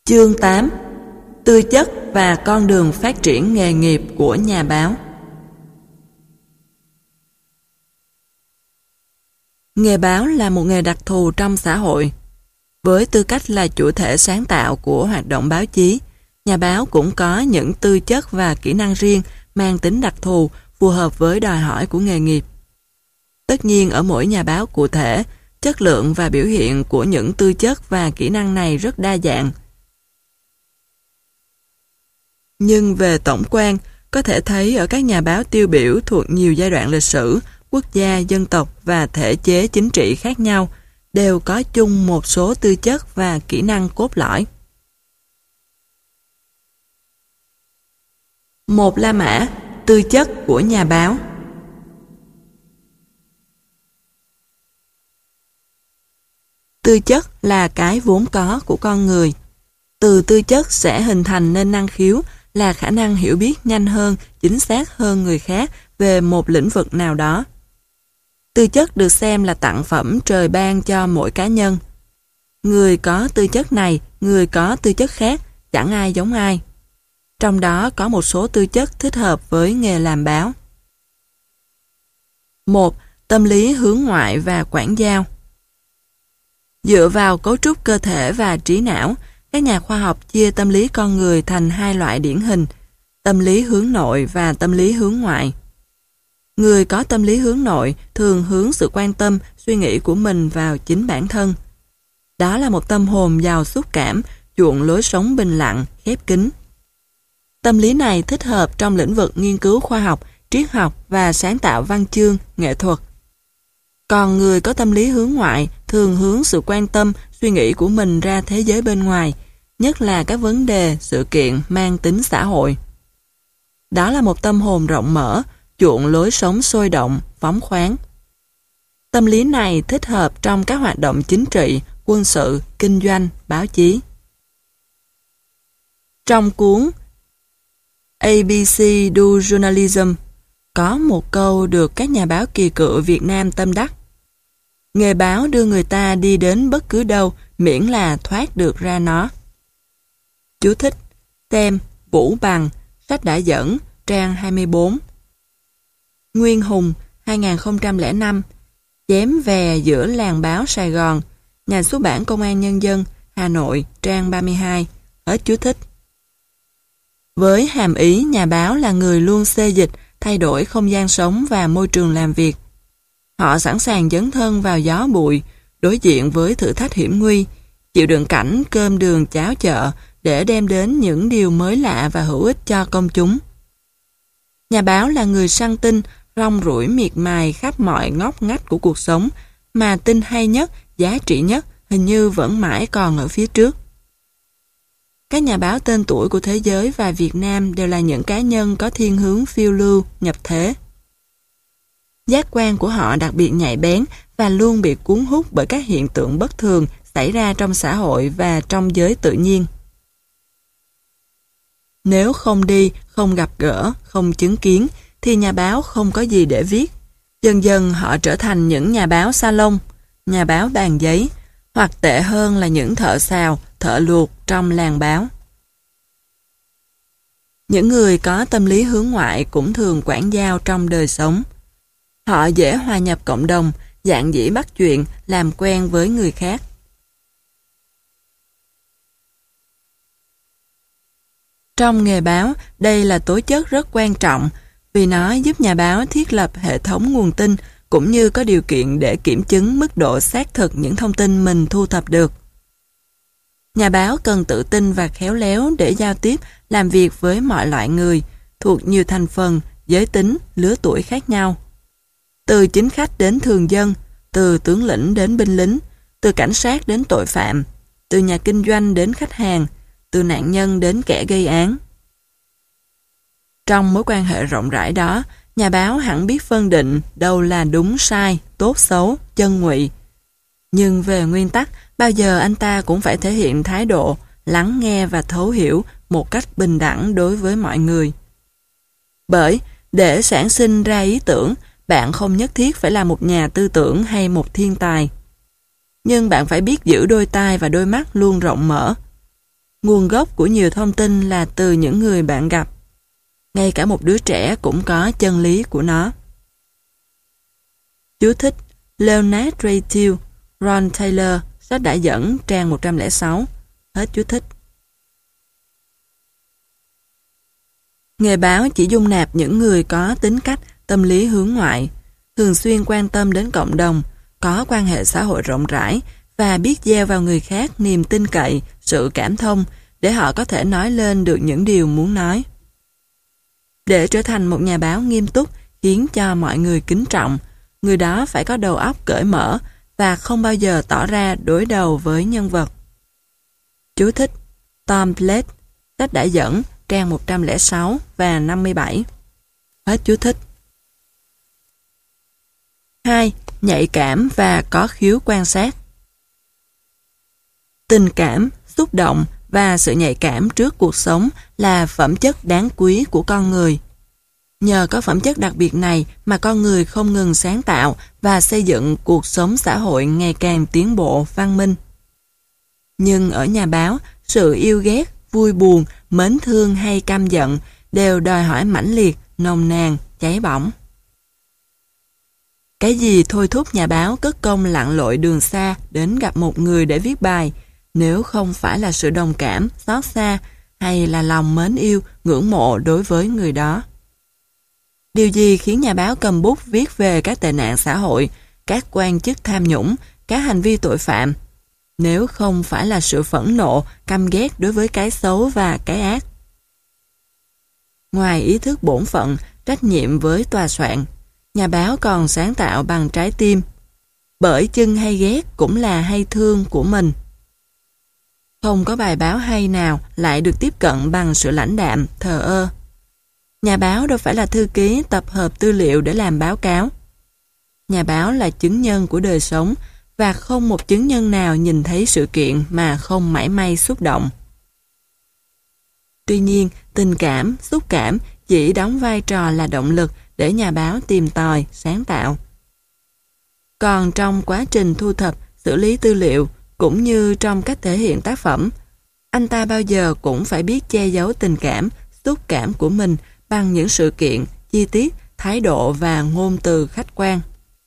Chương 8: Tư chất và con đường phát triển nghề nghiệp của nhà báo. Nghề báo là một nghề đặc thù trong xã hội. Với tư cách là chủ thể sáng tạo của hoạt động báo chí, nhà báo cũng có những tư chất và kỹ năng riêng mang tính đặc thù phù hợp với đòi hỏi của nghề nghiệp. Tất nhiên ở mỗi nhà báo cụ thể, chất lượng và biểu hiện của những tư chất và kỹ năng này rất đa dạng. Nhưng về tổng quan, có thể thấy ở các nhà báo tiêu biểu thuộc nhiều giai đoạn lịch sử, quốc gia, dân tộc và thể chế chính trị khác nhau, đều có chung một số tư chất và kỹ năng cốt lõi. Một La Mã, tư chất của nhà báo. Tư chất là cái vốn có của con người. Từ tư chất sẽ hình thành nên năng khiếu, là khả năng hiểu biết nhanh hơn, chính xác hơn người khác về một lĩnh vực nào đó. Tư chất được xem là tặng phẩm trời ban cho mỗi cá nhân. Người có tư chất này, người có tư chất khác, chẳng ai giống ai. Trong đó có một số tư chất thích hợp với nghề làm báo. 1. Tâm lý hướng ngoại và quảng giao. Dựa vào cấu trúc cơ thể và trí não, các nhà khoa học chia tâm lý con người thành hai loại điển hình, tâm lý hướng nội và tâm lý hướng ngoại. Người có tâm lý hướng nội thường hướng sự quan tâm, suy nghĩ của mình vào chính bản thân. Đó là một tâm hồn giàu xúc cảm, chuộng lối sống bình lặng, khép kín. Tâm lý này thích hợp trong lĩnh vực nghiên cứu khoa học, triết học và sáng tạo văn chương, nghệ thuật. Còn người có tâm lý hướng ngoại thường hướng sự quan tâm, suy nghĩ của mình ra thế giới bên ngoài, nhất là các vấn đề, sự kiện mang tính xã hội. Đó là một tâm hồn rộng mở, chuộng lối sống sôi động, phóng khoáng. Tâm lý này thích hợp trong các hoạt động chính trị, quân sự, kinh doanh, báo chí. Trong cuốn ABC du Journalism, có một câu được các nhà báo kỳ cựu Việt Nam tâm đắc. Nghề báo đưa người ta đi đến bất cứ đâu miễn là thoát được ra nó. Chú thích: xem Vũ Bằng, sách đã dẫn, trang 24. Nguyên Hùng, 2005, chém vè giữa làng báo Sài Gòn, nhà xuất bản Công an Nhân dân, Hà Nội, trang 32. Hết chú thích. Với hàm ý nhà báo là người luôn xê dịch, thay đổi không gian sống và môi trường làm việc. Họ sẵn sàng dấn thân vào gió bụi, đối diện với thử thách hiểm nguy, chịu đựng cảnh cơm đường cháo chợ để đem đến những điều mới lạ và hữu ích cho công chúng. Nhà báo là người săn tin, rong ruổi miệt mài khắp mọi ngóc ngách của cuộc sống, mà tin hay nhất, giá trị nhất hình như vẫn mãi còn ở phía trước. Các nhà báo tên tuổi của thế giới và Việt Nam đều là những cá nhân có thiên hướng phiêu lưu, nhập thế. Giác quan của họ đặc biệt nhạy bén và luôn bị cuốn hút bởi các hiện tượng bất thường xảy ra trong xã hội và trong giới tự nhiên. Nếu không đi, không gặp gỡ, không chứng kiến, thì nhà báo không có gì để viết. Dần dần họ trở thành những nhà báo salon, nhà báo bàn giấy, hoặc tệ hơn là những thợ xào, thợ luộc trong làng báo. Những người có tâm lý hướng ngoại cũng thường quảng giao trong đời sống. Họ dễ hòa nhập cộng đồng, dạn dĩ bắt chuyện, làm quen với người khác. Trong nghề báo, đây là tố chất rất quan trọng vì nó giúp nhà báo thiết lập hệ thống nguồn tin cũng như có điều kiện để kiểm chứng mức độ xác thực những thông tin mình thu thập được. Nhà báo cần tự tin và khéo léo để giao tiếp, làm việc với mọi loại người, thuộc nhiều thành phần, giới tính, lứa tuổi khác nhau. Từ chính khách đến thường dân, từ tướng lĩnh đến binh lính, từ cảnh sát đến tội phạm, từ nhà kinh doanh đến khách hàng, từ nạn nhân đến kẻ gây án. Trong mối quan hệ rộng rãi đó, nhà báo hẳn biết phân định đâu là đúng sai, tốt xấu, chân ngụy. Nhưng về nguyên tắc, bao giờ anh ta cũng phải thể hiện thái độ, lắng nghe và thấu hiểu một cách bình đẳng đối với mọi người. Bởi, để sản sinh ra ý tưởng, bạn không nhất thiết phải là một nhà tư tưởng hay một thiên tài. Nhưng bạn phải biết giữ đôi tai và đôi mắt luôn rộng mở. Nguồn gốc của nhiều thông tin là từ những người bạn gặp. Ngay cả một đứa trẻ cũng có chân lý của nó. Chú thích: Leonard Rayfield, Ron Taylor, sách đã dẫn, trang 106. Hết chú thích. Nghề báo chỉ dung nạp những người có tính cách, tâm lý hướng ngoại, thường xuyên quan tâm đến cộng đồng, có quan hệ xã hội rộng rãi và biết gieo vào người khác niềm tin cậy, sự cảm thông để họ có thể nói lên được những điều muốn nói. Để trở thành một nhà báo nghiêm túc khiến cho mọi người kính trọng, người đó phải có đầu óc cởi mở và không bao giờ tỏ ra đối đầu với nhân vật. Chú thích: Tom Blake, sách đã dẫn, trang 106 và 57. Hết chú thích. 2. Nhạy cảm và có khiếu quan sát. Tình cảm, xúc động và sự nhạy cảm trước cuộc sống là phẩm chất đáng quý của con người. Nhờ có phẩm chất đặc biệt này mà con người không ngừng sáng tạo và xây dựng cuộc sống xã hội ngày càng tiến bộ, văn minh. Nhưng ở nhà báo, sự yêu ghét, vui buồn, mến thương hay căm giận đều đòi hỏi mãnh liệt, nồng nàn, cháy bỏng. Cái gì thôi thúc nhà báo cất công lặn lội đường xa đến gặp một người để viết bài, nếu không phải là sự đồng cảm, xót xa hay là lòng mến yêu, ngưỡng mộ đối với người đó? Điều gì khiến nhà báo cầm bút viết về các tệ nạn xã hội, các quan chức tham nhũng, các hành vi tội phạm, nếu không phải là sự phẫn nộ, căm ghét đối với cái xấu và cái ác? Ngoài ý thức bổn phận, trách nhiệm với tòa soạn, nhà báo còn sáng tạo bằng trái tim, bởi chưng hay ghét cũng là hay thương của mình. Không có bài báo hay nào lại được tiếp cận bằng sự lãnh đạm, thờ ơ. Nhà báo đâu phải là thư ký tập hợp tư liệu để làm báo cáo. Nhà báo là chứng nhân của đời sống và không một chứng nhân nào nhìn thấy sự kiện mà không mảy may xúc động. Tuy nhiên, tình cảm, xúc cảm chỉ đóng vai trò là động lực để nhà báo tìm tòi, sáng tạo. Còn trong quá trình thu thập, xử lý tư liệu, cũng như trong cách thể hiện tác phẩm, anh ta bao giờ cũng phải biết che giấu tình cảm, xúc cảm của mình bằng những sự kiện, chi tiết, thái độ và ngôn từ khách quan.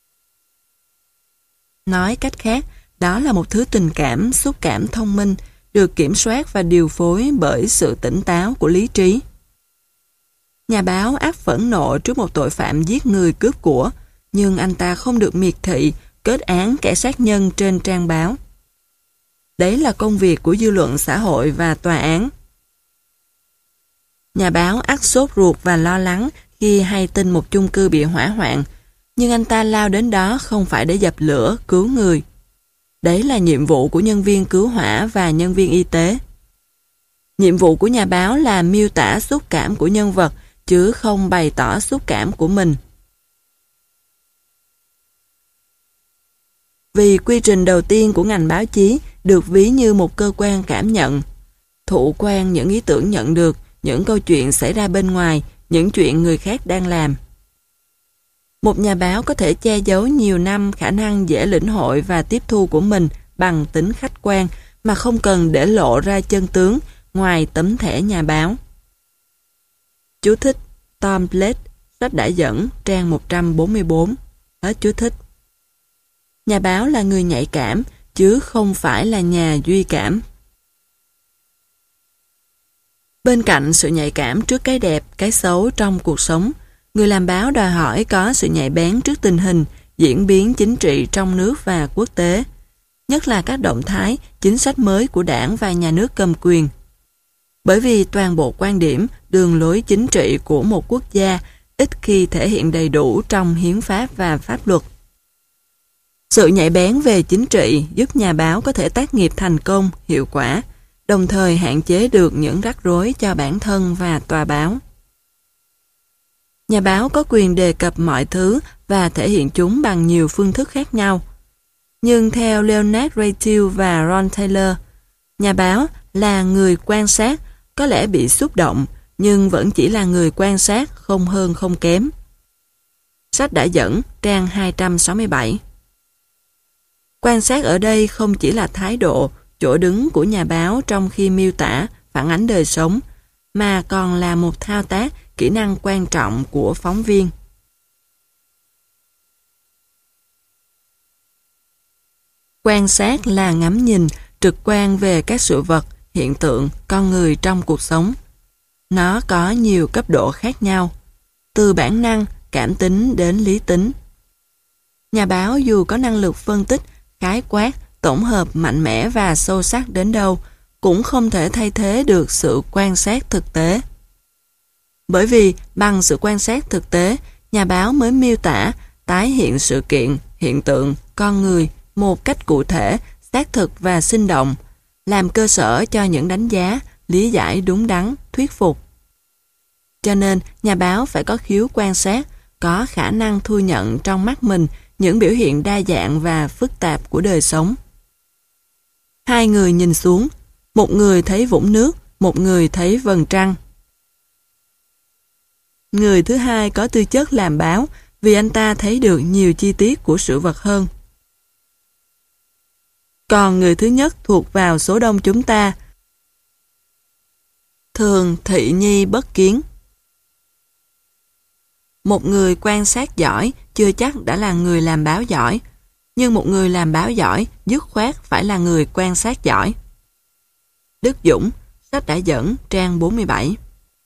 Nói cách khác, đó là một thứ tình cảm, xúc cảm thông minh, được kiểm soát và điều phối bởi sự tỉnh táo của lý trí. Nhà báo ắt phẫn nộ trước một tội phạm giết người cướp của, nhưng anh ta không được miệt thị, kết án kẻ sát nhân trên trang báo. Đấy là công việc của dư luận xã hội và tòa án. Nhà báo ắt sốt ruột và lo lắng khi hay tin một chung cư bị hỏa hoạn, nhưng anh ta lao đến đó không phải để dập lửa, cứu người. Đấy là nhiệm vụ của nhân viên cứu hỏa và nhân viên y tế. Nhiệm vụ của nhà báo là miêu tả xúc cảm của nhân vật, chứ không bày tỏ xúc cảm của mình. Vì quy trình đầu tiên của ngành báo chí được ví như một cơ quan cảm nhận, thụ quan những ý tưởng nhận được, những câu chuyện xảy ra bên ngoài, những chuyện người khác đang làm. Một nhà báo có thể che giấu nhiều năm khả năng dễ lĩnh hội và tiếp thu của mình bằng tính khách quan mà không cần để lộ ra chân tướng ngoài tấm thẻ nhà báo. Chú thích: Tom Blake, sách đã dẫn, trang 144. Hết chú thích. Nhà báo là người nhạy cảm, chứ không phải là nhà duy cảm. Bên cạnh sự nhạy cảm trước cái đẹp, cái xấu trong cuộc sống, người làm báo đòi hỏi có sự nhạy bén trước tình hình, diễn biến chính trị trong nước và quốc tế, nhất là các động thái, chính sách mới của đảng và nhà nước cầm quyền. Bởi vì toàn bộ quan điểm, đường lối chính trị của một quốc gia ít khi thể hiện đầy đủ trong hiến pháp và pháp luật. Sự nhạy bén về chính trị giúp nhà báo có thể tác nghiệp thành công, hiệu quả, đồng thời hạn chế được những rắc rối cho bản thân và tòa báo. Nhà báo có quyền đề cập mọi thứ và thể hiện chúng bằng nhiều phương thức khác nhau. Nhưng theo Leonard Rayfield và Ron Taylor, nhà báo là người quan sát, có lẽ bị xúc động, nhưng vẫn chỉ là người quan sát, không hơn không kém. Sách đã dẫn, trang 267. Quan sát ở đây không chỉ là thái độ, chỗ đứng của nhà báo trong khi miêu tả, phản ánh đời sống, mà còn là một thao tác, kỹ năng quan trọng của phóng viên. Quan sát là ngắm nhìn, trực quan về các sự vật, hiện tượng, con người trong cuộc sống. Nó có nhiều cấp độ khác nhau, từ bản năng, cảm tính đến lý tính. Nhà báo dù có năng lực phân tích, khái quát, tổng hợp mạnh mẽ và sâu sắc đến đâu, cũng không thể thay thế được sự quan sát thực tế. Bởi vì bằng sự quan sát thực tế, nhà báo mới miêu tả, tái hiện sự kiện, hiện tượng, con người một cách cụ thể, xác thực và sinh động, làm cơ sở cho những đánh giá, lý giải đúng đắn, thuyết phục. Cho nên, nhà báo phải có khiếu quan sát, có khả năng thu nhận trong mắt mình những biểu hiện đa dạng và phức tạp của đời sống. Hai người nhìn xuống, một người thấy vũng nước, một người thấy vầng trăng. Người thứ hai có tư chất làm báo vì anh ta thấy được nhiều chi tiết của sự vật hơn. Còn người thứ nhất thuộc vào số đông chúng ta, thường thị nhi bất kiến. Một người quan sát giỏi chưa chắc đã là người làm báo giỏi, nhưng một người làm báo giỏi dứt khoát phải là người quan sát giỏi. Đức Dũng, sách đã dẫn, trang 47.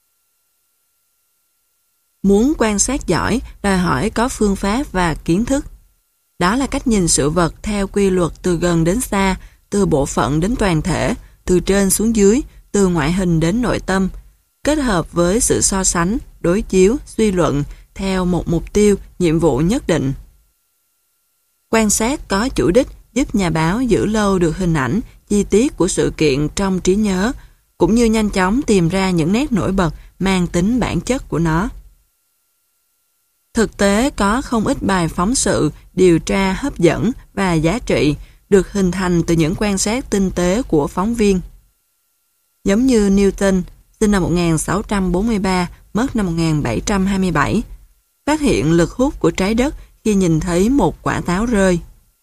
Muốn quan sát giỏi, đòi hỏi có phương pháp và kiến thức. Đó là cách nhìn sự vật theo quy luật từ gần đến xa, từ bộ phận đến toàn thể, từ trên xuống dưới, từ ngoại hình đến nội tâm, kết hợp với sự so sánh, đối chiếu, suy luận theo một mục tiêu, nhiệm vụ nhất định. Quan sát có chủ đích giúp nhà báo giữ lâu được hình ảnh, chi tiết của sự kiện trong trí nhớ, cũng như nhanh chóng tìm ra những nét nổi bật mang tính bản chất của nó. Thực tế có không ít bài phóng sự, điều tra hấp dẫn và giá trị được hình thành từ những quan sát tinh tế của phóng viên. Giống như Newton, sinh năm 1643, mất năm 1727, phát hiện lực hút của trái đất khi nhìn thấy một quả táo rơi.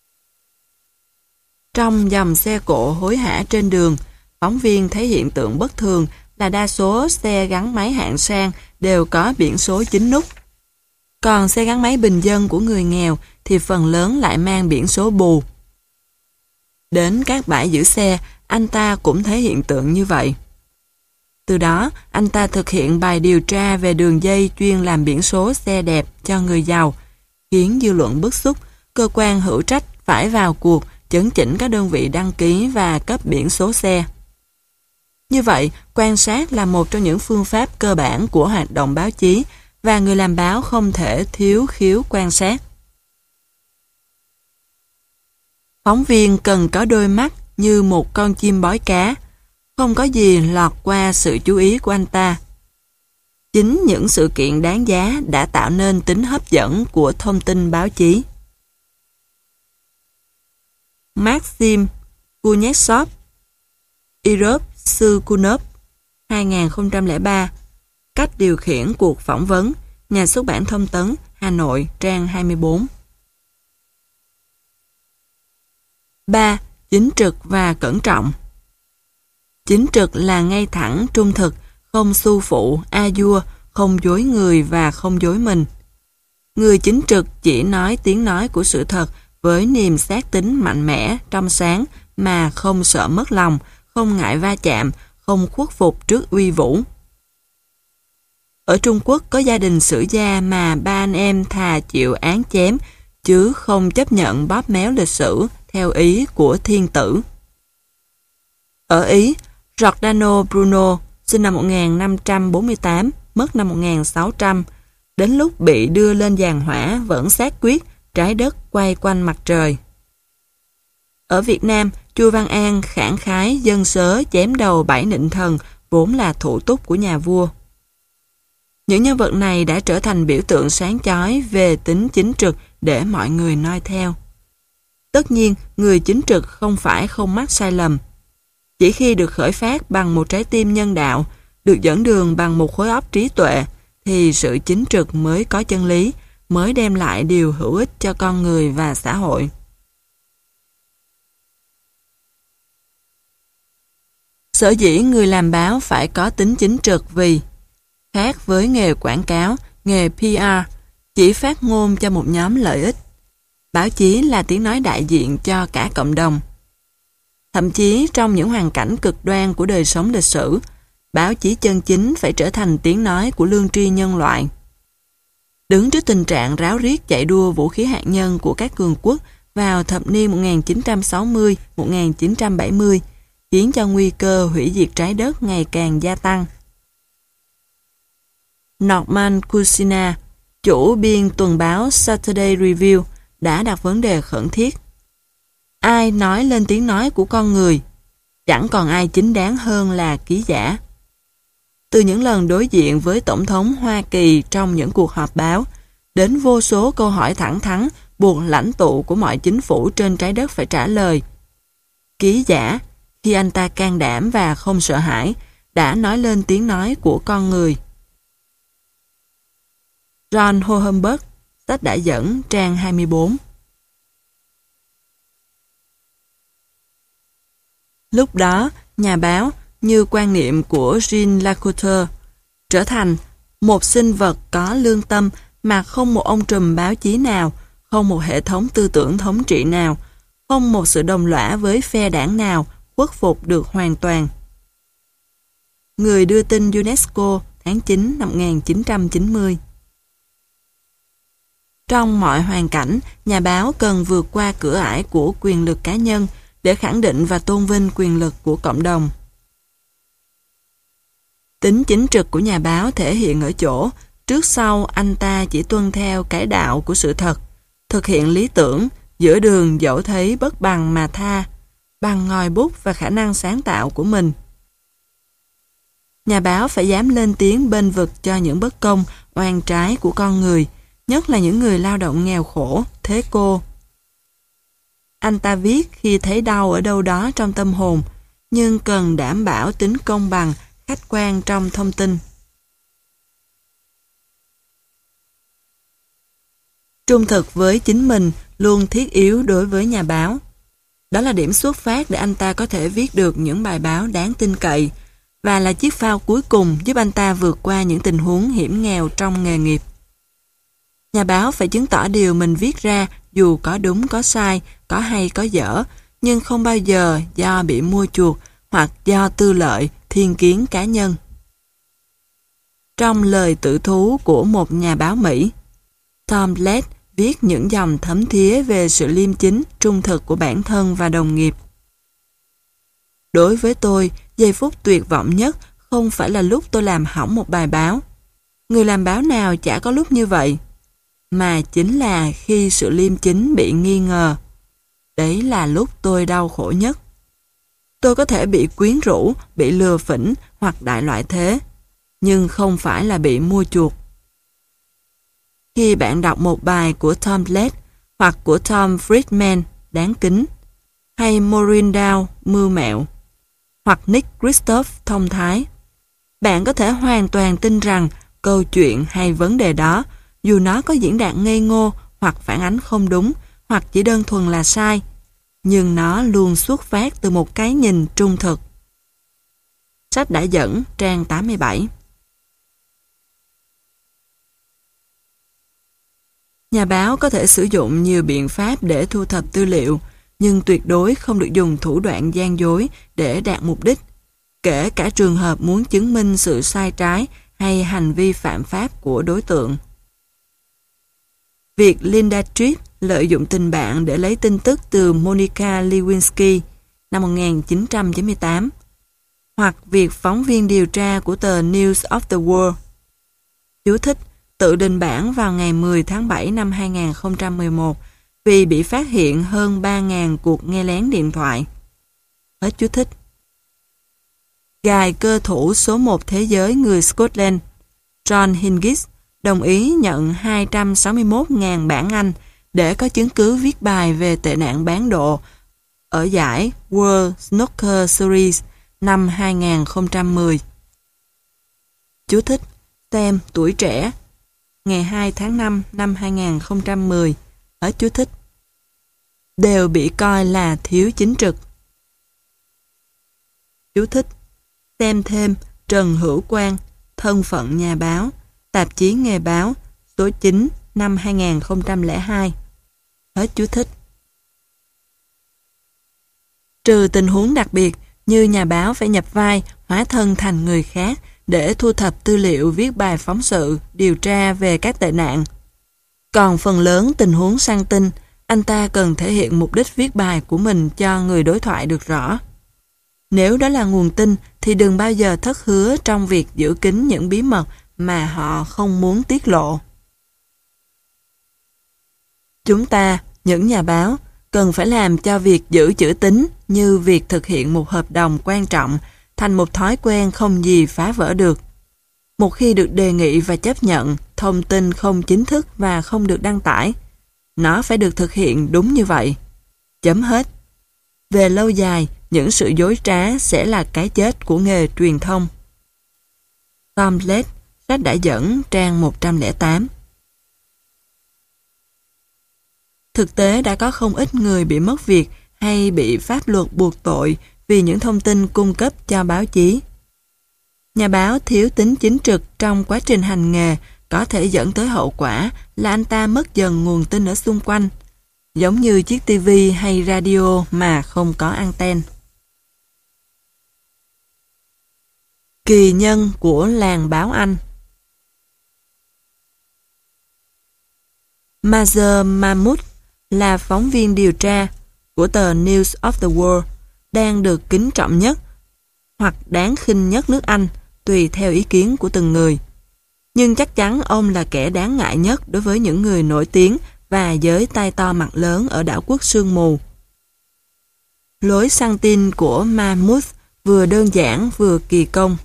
Trong dòng xe cộ hối hả trên đường, phóng viên thấy hiện tượng bất thường là đa số xe gắn máy hạng sang đều có biển số 9 nút. Còn xe gắn máy bình dân của người nghèo thì phần lớn lại mang biển số bù. Đến các bãi giữ xe, anh ta cũng thấy hiện tượng như vậy. Từ đó, anh ta thực hiện bài điều tra về đường dây chuyên làm biển số xe đẹp cho người giàu, khiến dư luận bức xúc, cơ quan hữu trách phải vào cuộc chấn chỉnh các đơn vị đăng ký và cấp biển số xe. Như vậy, quan sát là một trong những phương pháp cơ bản của hoạt động báo chí, và người làm báo không thể thiếu khiếu quan sát. Phóng viên cần có đôi mắt như một con chim bói cá, không có gì lọt qua sự chú ý của anh ta. Chính những sự kiện đáng giá đã tạo nên tính hấp dẫn của thông tin báo chí. Maxim Kuznetsov, Irov Sukunov, 2003, Cách điều khiển cuộc phỏng vấn, Nhà xuất bản Thông tấn, Hà Nội, trang 24. 3. Chính trực và cẩn trọng. Chính trực là ngay thẳng, trung thực, không xu phụ, a dua, không dối người và không dối mình. Người chính trực chỉ nói tiếng nói của sự thật với niềm xác tín mạnh mẽ, trong sáng mà không sợ mất lòng, không ngại va chạm, không khuất phục trước uy vũ. Ở Trung Quốc có gia đình sử gia mà ba anh em thà chịu án chém chứ không chấp nhận bóp méo lịch sử theo ý của thiên tử. Ở Ý, Giordano Bruno, sinh năm 1548, mất năm 1600, đến lúc bị đưa lên giàn hỏa vẫn xác quyết trái đất quay quanh mặt trời. Ở Việt Nam, Chu Văn An khẳng khái dân sớ chém đầu 7 nịnh thần vốn là thủ túc của nhà vua. Những nhân vật này đã trở thành biểu tượng sáng chói về tính chính trực để mọi người noi theo. Tất nhiên, người chính trực không phải không mắc sai lầm. Chỉ khi được khởi phát bằng một trái tim nhân đạo, được dẫn đường bằng một khối óc trí tuệ, thì sự chính trực mới có chân lý, mới đem lại điều hữu ích cho con người và xã hội. Sở dĩ người làm báo phải có tính chính trực vì khác với nghề quảng cáo, nghề PR chỉ phát ngôn cho một nhóm lợi ích. Báo chí là tiếng nói đại diện cho cả cộng đồng. Thậm chí trong những hoàn cảnh cực đoan của đời sống lịch sử, báo chí chân chính phải trở thành tiếng nói của lương tri nhân loại. Đứng trước tình trạng ráo riết chạy đua vũ khí hạt nhân của các cường quốc vào thập niên 1960-1970, khiến cho nguy cơ hủy diệt trái đất ngày càng gia tăng. Norman Cousina, chủ biên tuần báo Saturday Review, đã đặt vấn đề khẩn thiết. Ai nói lên tiếng nói của con người? Chẳng còn ai chính đáng hơn là ký giả. Từ những lần đối diện với Tổng thống Hoa Kỳ trong những cuộc họp báo, đến vô số câu hỏi thẳng thắn buộc lãnh tụ của mọi chính phủ trên trái đất phải trả lời. Ký giả, khi anh ta can đảm và không sợ hãi, đã nói lên tiếng nói của con người. John Hohenberg, sách đã dẫn, trang 24. Lúc đó, nhà báo, như quan niệm của Jean Lacouture, trở thành một sinh vật có lương tâm mà không một ông trùm báo chí nào, không một hệ thống tư tưởng thống trị nào, không một sự đồng lõa với phe đảng nào khuất phục được hoàn toàn. Người đưa tin UNESCO tháng 9 năm 1990. Trong mọi hoàn cảnh, nhà báo cần vượt qua cửa ải của quyền lực cá nhân để khẳng định và tôn vinh quyền lực của cộng đồng. Tính chính trực của nhà báo thể hiện ở chỗ, trước sau anh ta chỉ tuân theo cái đạo của sự thật, thực hiện lý tưởng, giữa đường dẫu thấy bất bằng mà tha, bằng ngòi bút và khả năng sáng tạo của mình. Nhà báo phải dám lên tiếng bênh vực cho những bất công, oan trái của con người, nhất là những người lao động nghèo khổ, thế cô. Anh ta viết khi thấy đau ở đâu đó trong tâm hồn, nhưng cần đảm bảo tính công bằng, khách quan trong thông tin. Trung thực với chính mình luôn thiết yếu đối với nhà báo. Đó là điểm xuất phát để anh ta có thể viết được những bài báo đáng tin cậy và là chiếc phao cuối cùng giúp anh ta vượt qua những tình huống hiểm nghèo trong nghề nghiệp. Nhà báo phải chứng tỏ điều mình viết ra dù có đúng có sai, có hay có dở, nhưng không bao giờ do bị mua chuộc hoặc do tư lợi, thiên kiến cá nhân. Trong lời tự thú của một nhà báo Mỹ, Tom Led viết những dòng thấm thía về sự liêm chính, trung thực của bản thân và đồng nghiệp. Đối với tôi, giây phút tuyệt vọng nhất không phải là lúc tôi làm hỏng một bài báo. Người làm báo nào chả có lúc như vậy. Mà chính là khi sự liêm chính bị nghi ngờ. Đấy là lúc tôi đau khổ nhất. Tôi có thể bị quyến rũ, bị lừa phỉnh hoặc đại loại thế, nhưng không phải là bị mua chuộc. Khi bạn đọc một bài của Tom Led hoặc của Tom Friedman đáng kính, hay Maureen Dowd mưu mẹo, hoặc Nick Kristof thông thái, bạn có thể hoàn toàn tin rằng câu chuyện hay vấn đề đó, dù nó có diễn đạt ngây ngô hoặc phản ánh không đúng, hoặc chỉ đơn thuần là sai, nhưng nó luôn xuất phát từ một cái nhìn trung thực. Sách đã dẫn, trang 87. Nhà báo có thể sử dụng nhiều biện pháp để thu thập tư liệu, nhưng tuyệt đối không được dùng thủ đoạn gian dối để đạt mục đích, kể cả trường hợp muốn chứng minh sự sai trái hay hành vi phạm pháp của đối tượng. Việc Linda Tripp lợi dụng tình bạn để lấy tin tức từ Monica Lewinsky năm 1998, hoặc việc phóng viên điều tra của tờ News of the World. Chú thích: tự đình bản vào ngày 10 tháng 7 năm 2011 vì bị phát hiện hơn 3.000 cuộc nghe lén điện thoại. Hết chú thích. Gài cơ thủ số 1 thế giới người Scotland, John Hingis, đồng ý nhận 261.000 bảng Anh để có chứng cứ viết bài về tệ nạn bán độ ở giải World Snooker Series năm 2010. Chú thích: xem Tuổi Trẻ, ngày 2 tháng 5 năm 2010. Hết chú thích. Đều bị coi là thiếu chính trực. Chú thích: Xem thêm Trần Hữu Quang, Thân phận nhà báo, Tạp chí Nghề báo, số 9 năm 2002. Hết chú thích. Trừ tình huống đặc biệt như nhà báo phải nhập vai, hóa thân thành người khác để thu thập tư liệu viết bài phóng sự, điều tra về các tệ nạn. Còn phần lớn tình huống săn tin, anh ta cần thể hiện mục đích viết bài của mình cho người đối thoại được rõ. Nếu đó là nguồn tin thì đừng bao giờ thất hứa trong việc giữ kín những bí mật mà họ không muốn tiết lộ. Chúng ta, những nhà báo, cần phải làm cho việc giữ chữ tín như việc thực hiện một hợp đồng quan trọng thành một thói quen không gì phá vỡ được. Một khi được đề nghị và chấp nhận, thông tin không chính thức và không được đăng tải, nó phải được thực hiện đúng như vậy. Chấm hết. Về lâu dài, những sự dối trá sẽ là cái chết của nghề truyền thông. Tom Led, sách đã dẫn, trang 108. Thực tế đã có không ít người bị mất việc hay bị pháp luật buộc tội vì những thông tin cung cấp cho báo chí. Nhà báo thiếu tính chính trực trong quá trình hành nghề có thể dẫn tới hậu quả là anh ta mất dần nguồn tin ở xung quanh, giống như chiếc tivi hay radio mà không có anten. Kỳ nhân của làng báo Anh. Mazer Mahmood là phóng viên điều tra của tờ News of the World, đang được kính trọng nhất hoặc đáng khinh nhất nước Anh, tùy theo ý kiến của từng người. Nhưng chắc chắn ông là kẻ đáng ngại nhất đối với những người nổi tiếng và giới tay to mặt lớn ở đảo quốc sương mù. Lối săn tin của Mahmood vừa đơn giản vừa kỳ công.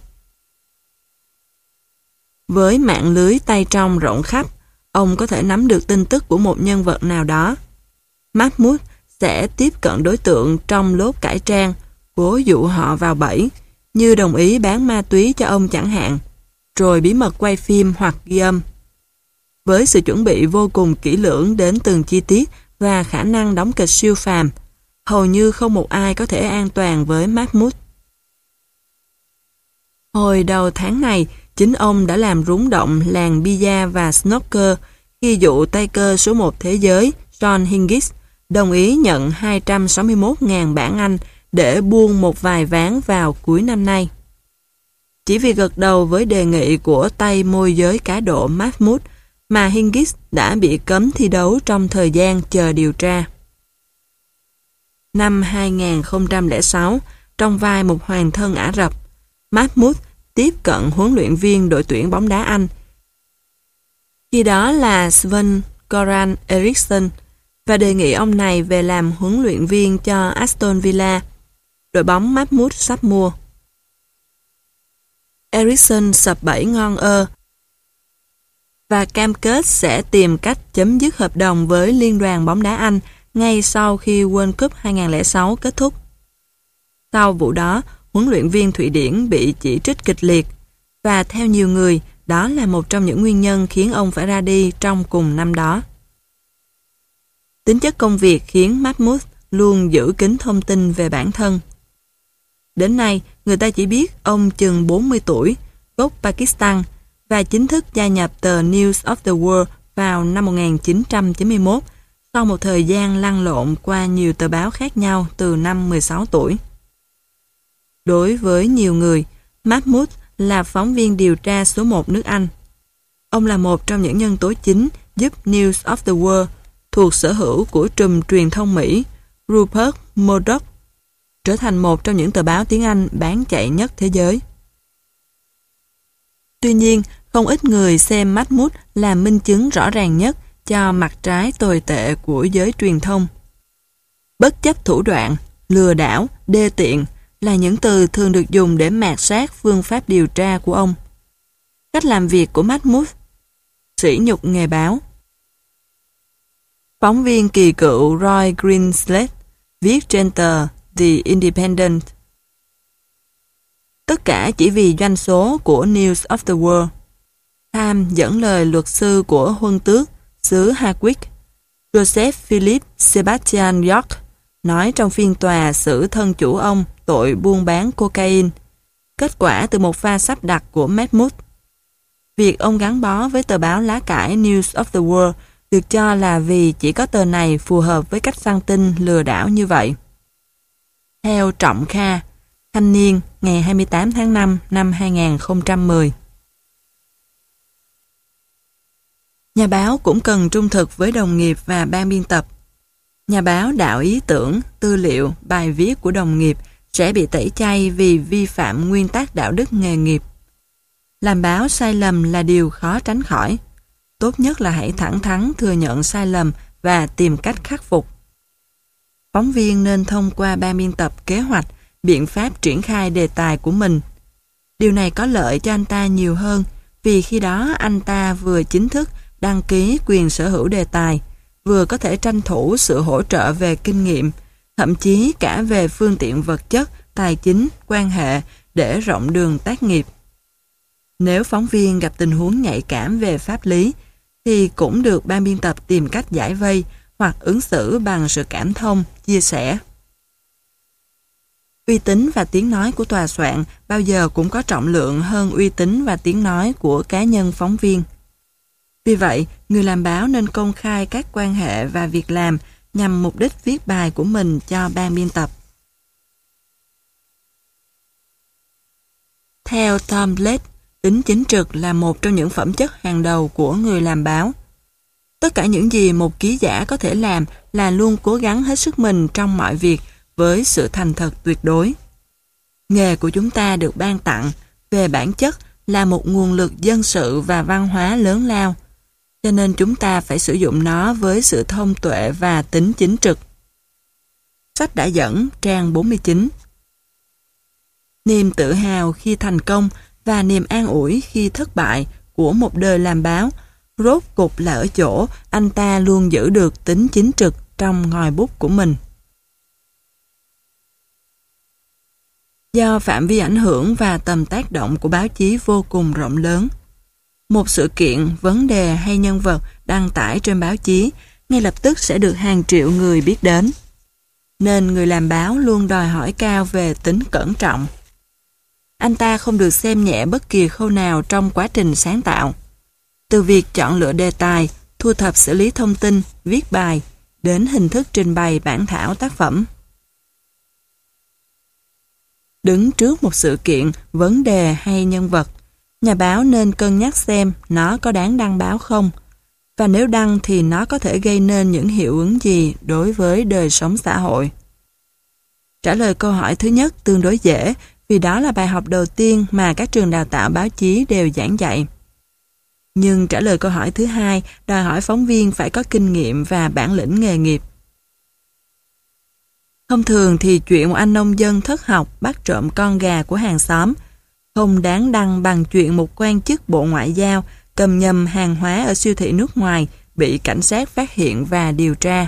Với mạng lưới tay trong rộng khắp, ông có thể nắm được tin tức của một nhân vật nào đó. Mahmood sẽ tiếp cận đối tượng trong lốt cải trang, cố dụ họ vào bẫy, như đồng ý bán ma túy cho ông chẳng hạn, rồi bí mật quay phim hoặc ghi âm. Với sự chuẩn bị vô cùng kỹ lưỡng đến từng chi tiết và khả năng đóng kịch siêu phàm, hầu như không một ai có thể an toàn với Mahmood. Hồi đầu tháng này, chính ông đã làm rúng động làng bida và snooker khi dụ tay cơ số 1 thế giới John Higgins đồng ý nhận 261.000 bảng Anh để buông một vài ván vào cuối năm nay. Chỉ vì gật đầu với đề nghị của tay môi giới cá độ Mahmood mà Higgins đã bị cấm thi đấu trong thời gian chờ điều tra. Năm 2006, trong vai một hoàng thân Ả Rập, Mahmood tiếp cận huấn luyện viên đội tuyển bóng đá Anh. Khi đó là Sven-Göran Eriksson, và đề nghị ông này về làm huấn luyện viên cho Aston Villa, đội bóng Mahmood sắp mua. Eriksson sập bẫy ngon và cam kết sẽ tìm cách chấm dứt hợp đồng với Liên đoàn bóng đá Anh ngay sau khi World Cup 2006 kết thúc. Sau vụ đó, huấn luyện viên Thụy Điển bị chỉ trích kịch liệt, và theo nhiều người, đó là một trong những nguyên nhân khiến ông phải ra đi trong cùng năm đó. Tính chất công việc khiến Mahmood luôn giữ kín thông tin về bản thân. Đến nay, người ta chỉ biết ông chừng 40 tuổi, gốc Pakistan, và chính thức gia nhập tờ News of the World vào năm 1991, sau một thời gian lăn lộn qua nhiều tờ báo khác nhau từ năm 16 tuổi. Đối với nhiều người, Mahmood là phóng viên điều tra số 1 nước Anh. Ông là một trong những nhân tố chính giúp News of the World, thuộc sở hữu của trùm truyền thông Mỹ Rupert Murdoch, trở thành một trong những tờ báo tiếng Anh bán chạy nhất thế giới. Tuy nhiên, không ít người xem Mahmood là minh chứng rõ ràng nhất cho mặt trái tồi tệ của giới truyền thông. Bất chấp thủ đoạn, lừa đảo, đê tiện là những từ thường được dùng để mạt sát phương pháp điều tra của ông. Cách làm việc của Mahmood, sỉ nhục nghề báo. Phóng viên kỳ cựu Roy Greenslade viết trên tờ The Independent. Tất cả chỉ vì doanh số của News of the World. Time dẫn lời luật sư của huân tước xứ Harwich, Joseph Philip Sebastian York, nói trong phiên tòa xử thân chủ ông tội buôn bán cocaine. kết quả từ một pha sắp đặt của Mahmoud. Việc ông gắn bó với tờ báo lá cải News of the World được cho là vì chỉ có tờ này phù hợp với cách săn tin lừa đảo như vậy. Theo Trọng Kha, Thanh niên, ngày 28 tháng 5 năm 2010. Nhà báo cũng cần trung thực với đồng nghiệp và ban biên tập. Nhà báo đạo ý tưởng, tư liệu, bài viết của đồng nghiệp sẽ bị tẩy chay vì vi phạm nguyên tắc đạo đức nghề nghiệp. Làm báo sai lầm là điều khó tránh khỏi. Tốt nhất là hãy thẳng thắn thừa nhận sai lầm và tìm cách khắc phục. Phóng viên nên thông qua ban biên tập kế hoạch, biện pháp triển khai đề tài của mình. Điều này có lợi cho anh ta nhiều hơn vì khi đó anh ta vừa chính thức đăng ký quyền sở hữu đề tài, vừa có thể tranh thủ sự hỗ trợ về kinh nghiệm, thậm chí cả về phương tiện vật chất, tài chính, quan hệ để rộng đường tác nghiệp. Nếu phóng viên gặp tình huống nhạy cảm về pháp lý, thì cũng được ban biên tập tìm cách giải vây hoặc ứng xử bằng sự cảm thông, chia sẻ. Uy tín và tiếng nói của tòa soạn bao giờ cũng có trọng lượng hơn uy tín và tiếng nói của cá nhân phóng viên. Vì vậy, người làm báo nên công khai các quan hệ và việc làm nhằm mục đích viết bài của mình cho ban biên tập. Theo Tom Blake, tính chính trực là một trong những phẩm chất hàng đầu của người làm báo. Tất cả những gì một ký giả có thể làm là luôn cố gắng hết sức mình trong mọi việc với sự thành thật tuyệt đối. Nghề của chúng ta được ban tặng về bản chất là một nguồn lực dân sự và văn hóa lớn lao, cho nên chúng ta phải sử dụng nó với sự thông tuệ và tính chính trực. Sách đã dẫn, trang 49. Niềm tự hào khi thành công và niềm an ủi khi thất bại của một đời làm báo rốt cục là ở chỗ anh ta luôn giữ được tính chính trực trong ngòi bút của mình. Do phạm vi ảnh hưởng và tầm tác động của báo chí vô cùng rộng lớn, một sự kiện, vấn đề hay nhân vật đăng tải trên báo chí ngay lập tức sẽ được hàng triệu người biết đến. Nên người làm báo luôn đòi hỏi cao về tính cẩn trọng. Anh ta không được xem nhẹ bất kỳ khâu nào trong quá trình sáng tạo. Từ việc chọn lựa đề tài, thu thập xử lý thông tin, viết bài, đến hình thức trình bày bản thảo tác phẩm. Đứng trước một sự kiện, vấn đề hay nhân vật, nhà báo nên cân nhắc xem nó có đáng đăng báo không, và nếu đăng thì nó có thể gây nên những hiệu ứng gì đối với đời sống xã hội. Trả lời câu hỏi thứ nhất tương đối dễ vì đó là bài học đầu tiên mà các trường đào tạo báo chí đều giảng dạy. Nhưng trả lời câu hỏi thứ hai đòi hỏi phóng viên phải có kinh nghiệm và bản lĩnh nghề nghiệp. Thông thường thì chuyện một anh nông dân thất học bắt trộm con gà của hàng xóm không đáng đăng bằng chuyện một quan chức Bộ Ngoại giao cầm nhầm hàng hóa ở siêu thị nước ngoài bị cảnh sát phát hiện và điều tra.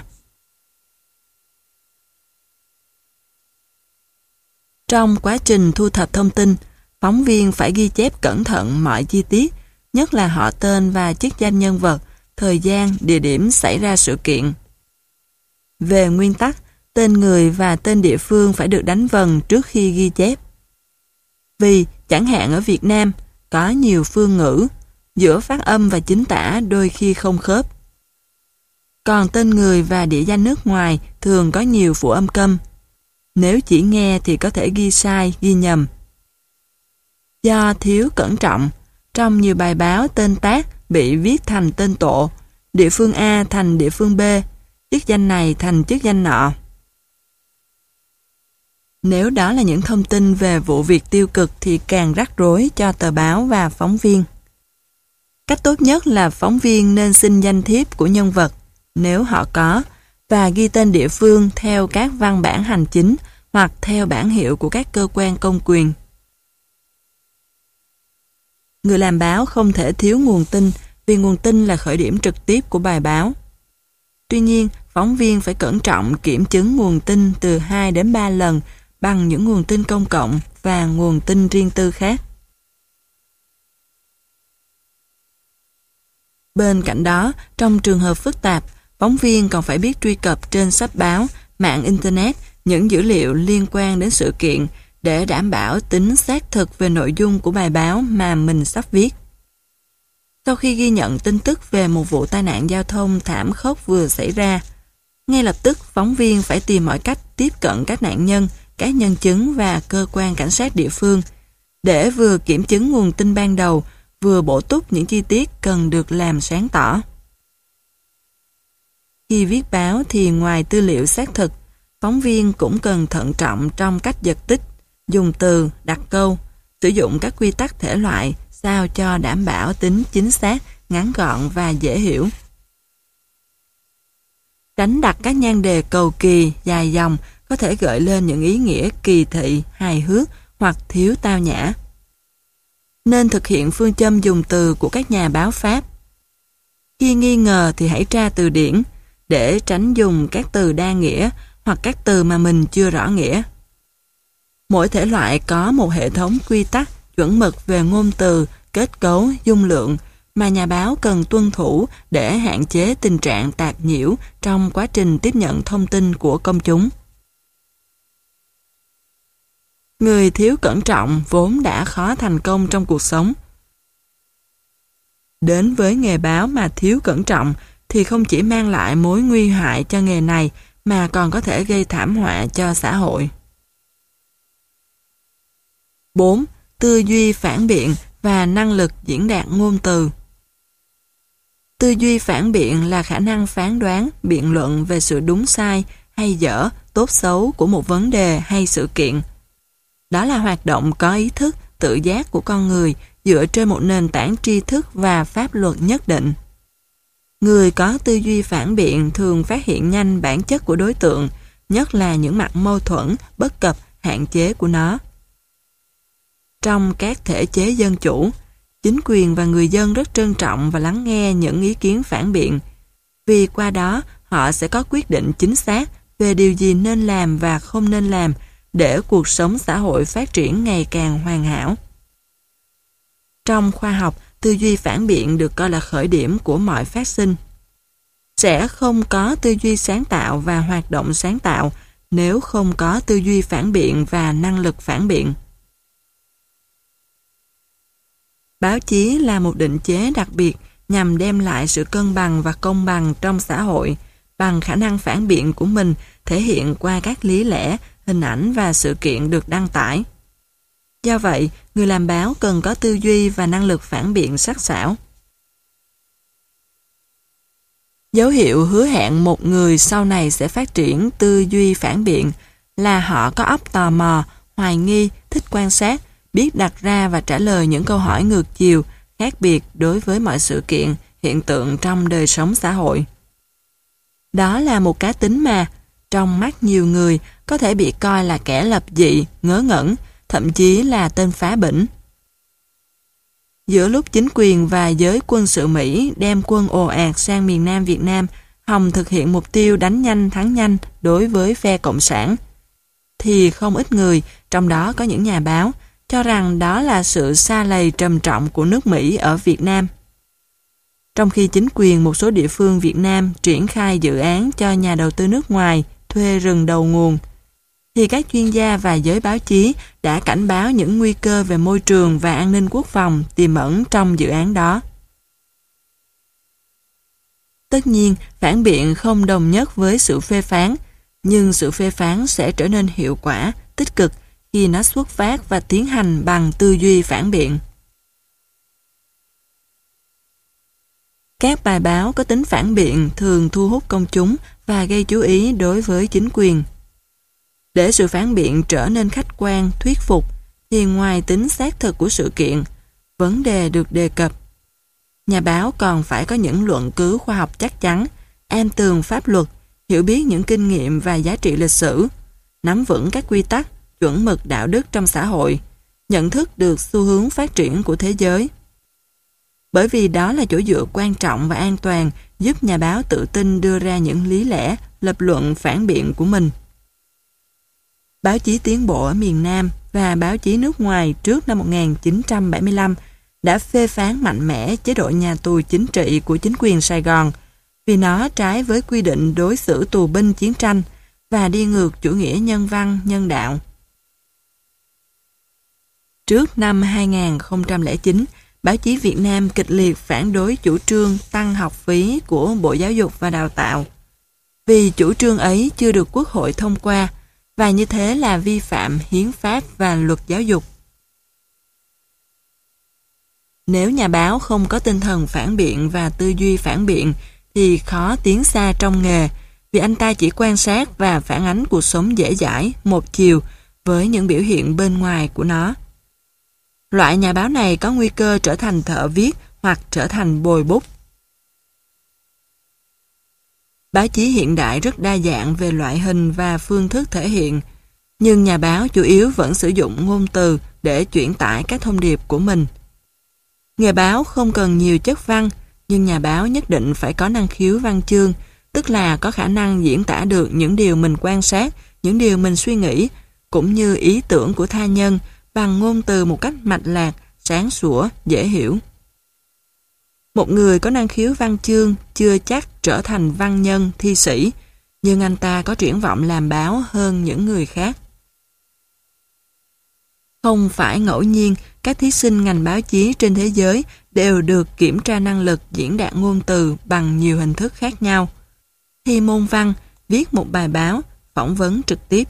Trong quá trình thu thập thông tin, phóng viên phải ghi chép cẩn thận mọi chi tiết, nhất là họ tên và chức danh nhân vật, thời gian, địa điểm xảy ra sự kiện. Về nguyên tắc, tên người và tên địa phương phải được đánh vần trước khi ghi chép. Vì, chẳng hạn ở Việt Nam, có nhiều phương ngữ, giữa phát âm và chính tả đôi khi không khớp. Còn tên người và địa danh nước ngoài thường có nhiều phụ âm câm. Nếu chỉ nghe thì có thể ghi sai, ghi nhầm. Do thiếu cẩn trọng, trong nhiều bài báo tên tác bị viết thành tên tộ, địa phương A thành địa phương B, chức danh này thành chức danh nọ. Nếu đó là những thông tin về vụ việc tiêu cực thì càng rắc rối cho tờ báo và phóng viên. Cách tốt nhất là phóng viên nên xin danh thiếp của nhân vật, nếu họ có, và ghi tên địa phương theo các văn bản hành chính hoặc theo bản hiệu của các cơ quan công quyền. Người làm báo không thể thiếu nguồn tin vì nguồn tin là khởi điểm trực tiếp của bài báo. Tuy nhiên, phóng viên phải cẩn trọng kiểm chứng nguồn tin từ 2 đến 3 lần bằng những nguồn tin công cộng và nguồn tin riêng tư khác. Bên cạnh đó, trong trường hợp phức tạp, phóng viên còn phải biết truy cập trên sách báo, mạng Internet những dữ liệu liên quan đến sự kiện để đảm bảo tính xác thực về nội dung của bài báo mà mình sắp viết. Sau khi ghi nhận tin tức về một vụ tai nạn giao thông thảm khốc vừa xảy ra, ngay lập tức phóng viên phải tìm mọi cách tiếp cận các nạn nhân, các nhân chứng và cơ quan cảnh sát địa phương để vừa kiểm chứng nguồn tin ban đầu, vừa bổ túc những chi tiết cần được làm sáng tỏ. Khi viết báo thì ngoài tư liệu xác thực, phóng viên cũng cần thận trọng trong cách giật tích, dùng từ, đặt câu, sử dụng các quy tắc thể loại sao cho đảm bảo tính chính xác, ngắn gọn và dễ hiểu. Tránh đặt các nhan đề cầu kỳ, dài dòng có thể gợi lên những ý nghĩa kỳ thị, hài hước hoặc thiếu tao nhã. Nên thực hiện phương châm dùng từ của các nhà báo Pháp. Khi nghi ngờ thì hãy tra từ điển để tránh dùng các từ đa nghĩa hoặc các từ mà mình chưa rõ nghĩa. Mỗi thể loại có một hệ thống quy tắc chuẩn mực về ngôn từ, kết cấu, dung lượng mà nhà báo cần tuân thủ để hạn chế tình trạng tạp nhiễu trong quá trình tiếp nhận thông tin của công chúng. Người thiếu cẩn trọng vốn đã khó thành công trong cuộc sống. Đến với nghề báo mà thiếu cẩn trọng thì không chỉ mang lại mối nguy hại cho nghề này mà còn có thể gây thảm họa cho xã hội. 4. Tư duy phản biện và năng lực diễn đạt ngôn từ. Tư duy phản biện là khả năng phán đoán, biện luận về sự đúng sai hay dở, tốt xấu của một vấn đề hay sự kiện. Đó là hoạt động có ý thức, tự giác của con người dựa trên một nền tảng tri thức và pháp luật nhất định. Người có tư duy phản biện thường phát hiện nhanh bản chất của đối tượng, nhất là những mặt mâu thuẫn, bất cập, hạn chế của nó. Trong các thể chế dân chủ, chính quyền và người dân rất trân trọng và lắng nghe những ý kiến phản biện, vì qua đó họ sẽ có quyết định chính xác về điều gì nên làm và không nên làm để cuộc sống xã hội phát triển ngày càng hoàn hảo. Trong khoa học, tư duy phản biện được coi là khởi điểm của mọi phát sinh. Sẽ không có tư duy sáng tạo và hoạt động sáng tạo nếu không có tư duy phản biện và năng lực phản biện. Báo chí là một định chế đặc biệt nhằm đem lại sự cân bằng và công bằng trong xã hội bằng khả năng phản biện của mình thể hiện qua các lý lẽ, hình ảnh và sự kiện được đăng tải. Do vậy, người làm báo cần có tư duy và năng lực phản biện sắc sảo. Dấu hiệu hứa hẹn một người sau này sẽ phát triển tư duy phản biện là họ có óc tò mò, hoài nghi, thích quan sát, biết đặt ra và trả lời những câu hỏi ngược chiều, khác biệt đối với mọi sự kiện, hiện tượng trong đời sống xã hội. Đó là một cá tính mà, trong mắt nhiều người, có thể bị coi là kẻ lập dị, ngớ ngẩn, thậm chí là tên phá bỉnh. Giữa lúc chính quyền và giới quân sự Mỹ đem quân ồ ạt sang miền Nam Việt Nam hòng thực hiện mục tiêu đánh nhanh thắng nhanh đối với phe Cộng sản, thì không ít người, trong đó có những nhà báo, cho rằng đó là sự sa lầy trầm trọng của nước Mỹ ở Việt Nam. Trong khi chính quyền một số địa phương Việt Nam triển khai dự án cho nhà đầu tư nước ngoài thuê rừng đầu nguồn, thì các chuyên gia và giới báo chí đã cảnh báo những nguy cơ về môi trường và an ninh quốc phòng tiềm ẩn trong dự án đó. Tất nhiên, phản biện không đồng nhất với sự phê phán, nhưng sự phê phán sẽ trở nên hiệu quả, tích cực khi nó xuất phát và tiến hành bằng tư duy phản biện. Các bài báo có tính phản biện thường thu hút công chúng và gây chú ý đối với chính quyền. Để sự phản biện trở nên khách quan, thuyết phục, thì ngoài tính xác thực của sự kiện, vấn đề được đề cập, nhà báo còn phải có những luận cứ khoa học chắc chắn, am tường pháp luật, hiểu biết những kinh nghiệm và giá trị lịch sử, nắm vững các quy tắc, chuẩn mực đạo đức trong xã hội, nhận thức được xu hướng phát triển của thế giới. Bởi vì đó là chỗ dựa quan trọng và an toàn giúp nhà báo tự tin đưa ra những lý lẽ, lập luận phản biện của mình. Báo chí tiến bộ ở miền Nam và báo chí nước ngoài trước năm 1975 đã phê phán mạnh mẽ chế độ nhà tù chính trị của chính quyền Sài Gòn vì nó trái với quy định đối xử tù binh chiến tranh và đi ngược chủ nghĩa nhân văn, nhân đạo. Trước năm 2009, báo chí Việt Nam kịch liệt phản đối chủ trương tăng học phí của Bộ Giáo dục và Đào tạo. Vì chủ trương ấy chưa được Quốc hội thông qua, và như thế là vi phạm hiến pháp và luật giáo dục. Nếu nhà báo không có tinh thần phản biện và tư duy phản biện, thì khó tiến xa trong nghề, vì anh ta chỉ quan sát và phản ánh cuộc sống dễ dãi, một chiều, với những biểu hiện bên ngoài của nó. Loại nhà báo này có nguy cơ trở thành thợ viết hoặc trở thành bồi bút. Báo chí hiện đại rất đa dạng về loại hình và phương thức thể hiện, nhưng nhà báo chủ yếu vẫn sử dụng ngôn từ để chuyển tải các thông điệp của mình. Nghề báo không cần nhiều chất văn, nhưng nhà báo nhất định phải có năng khiếu văn chương, tức là có khả năng diễn tả được những điều mình quan sát, những điều mình suy nghĩ, cũng như ý tưởng của tha nhân bằng ngôn từ một cách mạch lạc, sáng sủa, dễ hiểu. Một người có năng khiếu văn chương chưa chắc trở thành văn nhân, thi sĩ, nhưng anh ta có triển vọng làm báo hơn những người khác. Không phải ngẫu nhiên, các thí sinh ngành báo chí trên thế giới đều được kiểm tra năng lực diễn đạt ngôn từ bằng nhiều hình thức khác nhau. Thi môn văn, viết một bài báo, phỏng vấn trực tiếp.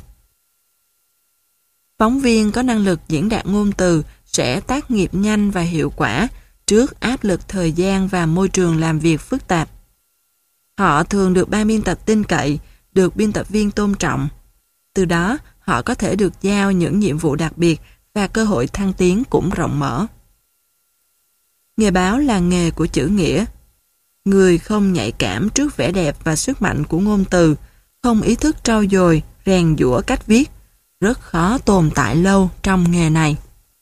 Phóng viên có năng lực diễn đạt ngôn từ sẽ tác nghiệp nhanh và hiệu quả trước áp lực thời gian và môi trường làm việc phức tạp. Họ thường được ban biên tập tin cậy, được biên tập viên tôn trọng. Từ đó, họ có thể được giao những nhiệm vụ đặc biệt và cơ hội thăng tiến cũng rộng mở. Nghề báo là nghề của chữ nghĩa. Người không nhạy cảm trước vẻ đẹp và sức mạnh của ngôn từ, không ý thức trau dồi, rèn giũa cách viết, rất khó tồn tại lâu trong nghề này.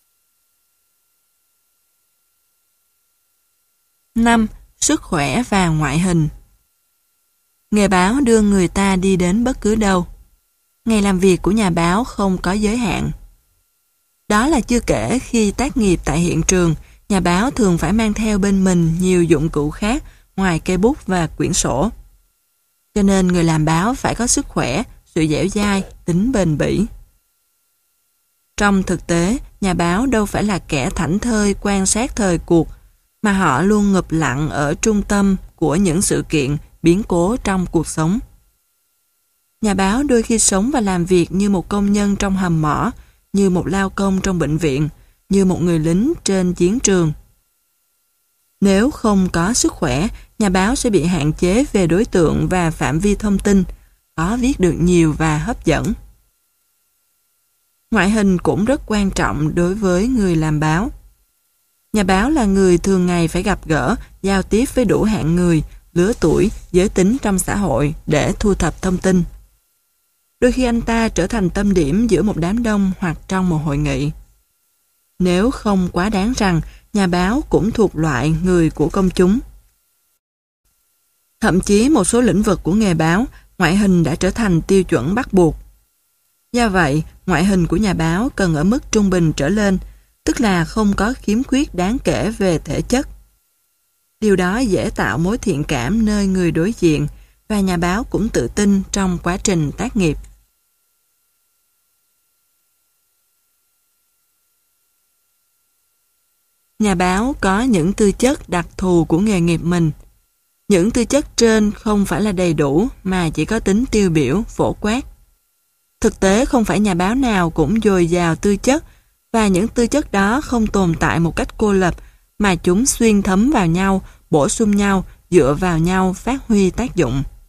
5. Sức khỏe và ngoại hình. Nghề báo đưa người ta đi đến bất cứ đâu. Ngày làm việc của nhà báo không có giới hạn. Đó là chưa kể khi tác nghiệp tại hiện trường, nhà báo thường phải mang theo bên mình nhiều dụng cụ khác ngoài cây bút và quyển sổ. Cho nên người làm báo phải có sức khỏe, sự dẻo dai, tính bền bỉ. Trong thực tế, nhà báo đâu phải là kẻ thảnh thơi quan sát thời cuộc, mà họ luôn ngụp lặn ở trung tâm của những sự kiện, biến cố trong cuộc sống. Nhà báo đôi khi sống và làm việc như một công nhân trong hầm mỏ, như một lao công trong bệnh viện, như một người lính trên chiến trường. Nếu không có sức khỏe, nhà báo sẽ bị hạn chế về đối tượng và phạm vi thông tin, khó viết được nhiều và hấp dẫn. Ngoại hình cũng rất quan trọng đối với người làm báo. Nhà báo là người thường ngày phải gặp gỡ, giao tiếp với đủ hạng người, lứa tuổi, giới tính trong xã hội để thu thập thông tin. Đôi khi anh ta trở thành tâm điểm giữa một đám đông hoặc trong một hội nghị. Nếu không quá đáng rằng, nhà báo cũng thuộc loại người của công chúng. Thậm chí một số lĩnh vực của nghề báo, ngoại hình đã trở thành tiêu chuẩn bắt buộc. Do vậy, ngoại hình của nhà báo cần ở mức trung bình trở lên, tức là không có khiếm khuyết đáng kể về thể chất. Điều đó dễ tạo mối thiện cảm nơi người đối diện, và nhà báo cũng tự tin trong quá trình tác nghiệp. Nhà báo có những tư chất đặc thù của nghề nghiệp mình. Những tư chất trên không phải là đầy đủ mà chỉ có tính tiêu biểu, phổ quát. Thực tế không phải nhà báo nào cũng dồi dào tư chất, và những tư chất đó không tồn tại một cách cô lập, mà chúng xuyên thấm vào nhau, bổ sung nhau, dựa vào nhau phát huy tác dụng.